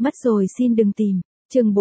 Mất rồi xin đừng tìm. Chương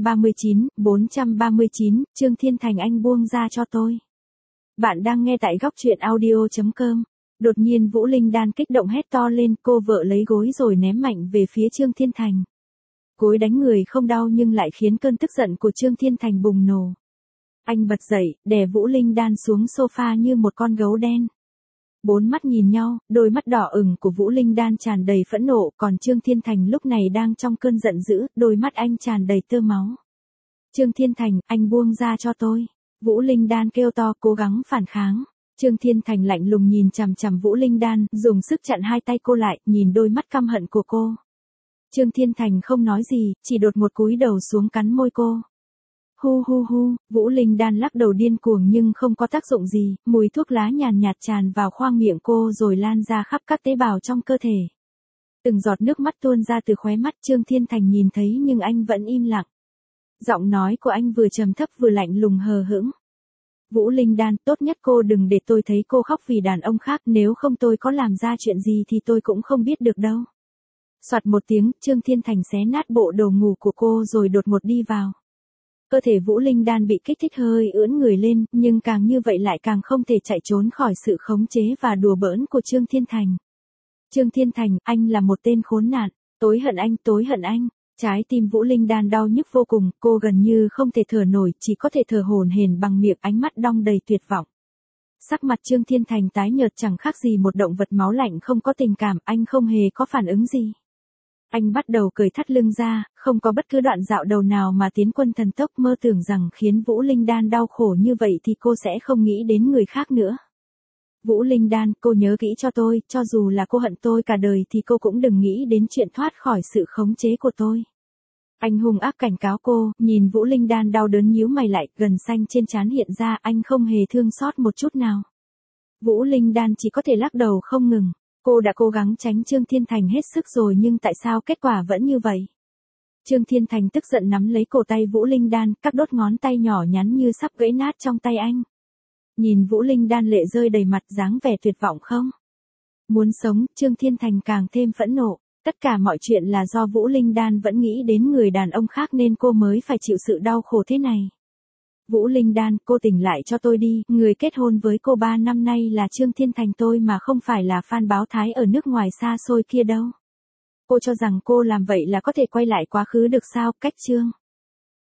439, Trương Thiên Thành anh buông ra cho tôi. Bạn đang nghe tại góc truyện audio.com. Đột nhiên Vũ Linh Đan kích động hét to lên, cô vợ lấy gối rồi ném mạnh về phía Trương Thiên Thành. Gối đánh người không đau nhưng lại khiến cơn tức giận của Trương Thiên Thành bùng nổ. Anh bật dậy, đè Vũ Linh Đan xuống sofa như một con gấu đen. Bốn mắt nhìn nhau, đôi mắt đỏ ửng của Vũ Linh Đan tràn đầy phẫn nộ, còn Trương Thiên Thành lúc này đang trong cơn giận dữ, đôi mắt anh tràn đầy tơ máu. Trương Thiên Thành, anh buông ra cho tôi. Vũ Linh Đan kêu to, cố gắng phản kháng. Trương Thiên Thành lạnh lùng nhìn chằm chằm Vũ Linh Đan, dùng sức chặn hai tay cô lại, nhìn đôi mắt căm hận của cô. Trương Thiên Thành không nói gì, chỉ đột một cúi đầu xuống cắn môi cô. Hu hu hu, Vũ Linh Đan lắc đầu điên cuồng nhưng không có tác dụng gì, mùi thuốc lá nhàn nhạt tràn vào khoang miệng cô rồi lan ra khắp các tế bào trong cơ thể. Từng giọt nước mắt tuôn ra từ khóe mắt, Trương Thiên Thành nhìn thấy nhưng anh vẫn im lặng. Giọng nói của anh vừa trầm thấp vừa lạnh lùng hờ hững. Vũ Linh Đan, tốt nhất cô đừng để tôi thấy cô khóc vì đàn ông khác, nếu không tôi có làm ra chuyện gì thì tôi cũng không biết được đâu. Soạt một tiếng, Trương Thiên Thành xé nát bộ đồ ngủ của cô rồi đột ngột đi vào. Cơ thể Vũ Linh Đan bị kích thích hơi ưỡn người lên, nhưng càng như vậy lại càng không thể chạy trốn khỏi sự khống chế và đùa bỡn của Trương Thiên Thành. Trương Thiên Thành, anh là một tên khốn nạn, tối hận anh, tối hận anh. Trái tim Vũ Linh Đan đau nhức vô cùng, cô gần như không thể thở nổi, chỉ có thể thở hổn hển bằng miệng, ánh mắt đong đầy tuyệt vọng. Sắc mặt Trương Thiên Thành tái nhợt chẳng khác gì một động vật máu lạnh không có tình cảm, anh không hề có phản ứng gì. Anh bắt đầu cởi thắt lưng ra, không có bất cứ đoạn dạo đầu nào mà tiến quân thần tốc, mơ tưởng rằng khiến Vũ Linh Đan đau khổ như vậy thì cô sẽ không nghĩ đến người khác nữa. Vũ Linh Đan, cô nhớ kỹ cho tôi, cho dù là cô hận tôi cả đời thì cô cũng đừng nghĩ đến chuyện thoát khỏi sự khống chế của tôi. Anh hung ác cảnh cáo cô, nhìn Vũ Linh Đan đau đớn nhíu mày lại, gần xanh trên trán hiện ra, anh không hề thương xót một chút nào. Vũ Linh Đan chỉ có thể lắc đầu không ngừng. Cô đã cố gắng tránh Trương Thiên Thành hết sức rồi nhưng tại sao kết quả vẫn như vậy? Trương Thiên Thành tức giận nắm lấy cổ tay Vũ Linh Đan, các đốt ngón tay nhỏ nhắn như sắp gãy nát trong tay anh. Nhìn Vũ Linh Đan lệ rơi đầy mặt, dáng vẻ tuyệt vọng không? Muốn sống, Trương Thiên Thành càng thêm phẫn nộ. Tất cả mọi chuyện là do Vũ Linh Đan vẫn nghĩ đến người đàn ông khác nên cô mới phải chịu sự đau khổ thế này. Vũ Linh Đan, cô tỉnh lại cho tôi đi, người kết hôn với cô 3 năm nay là Trương Thiên Thành tôi mà không phải là Phan Báo Thái ở nước ngoài xa xôi kia đâu. Cô cho rằng cô làm vậy là có thể quay lại quá khứ được sao, cách Trương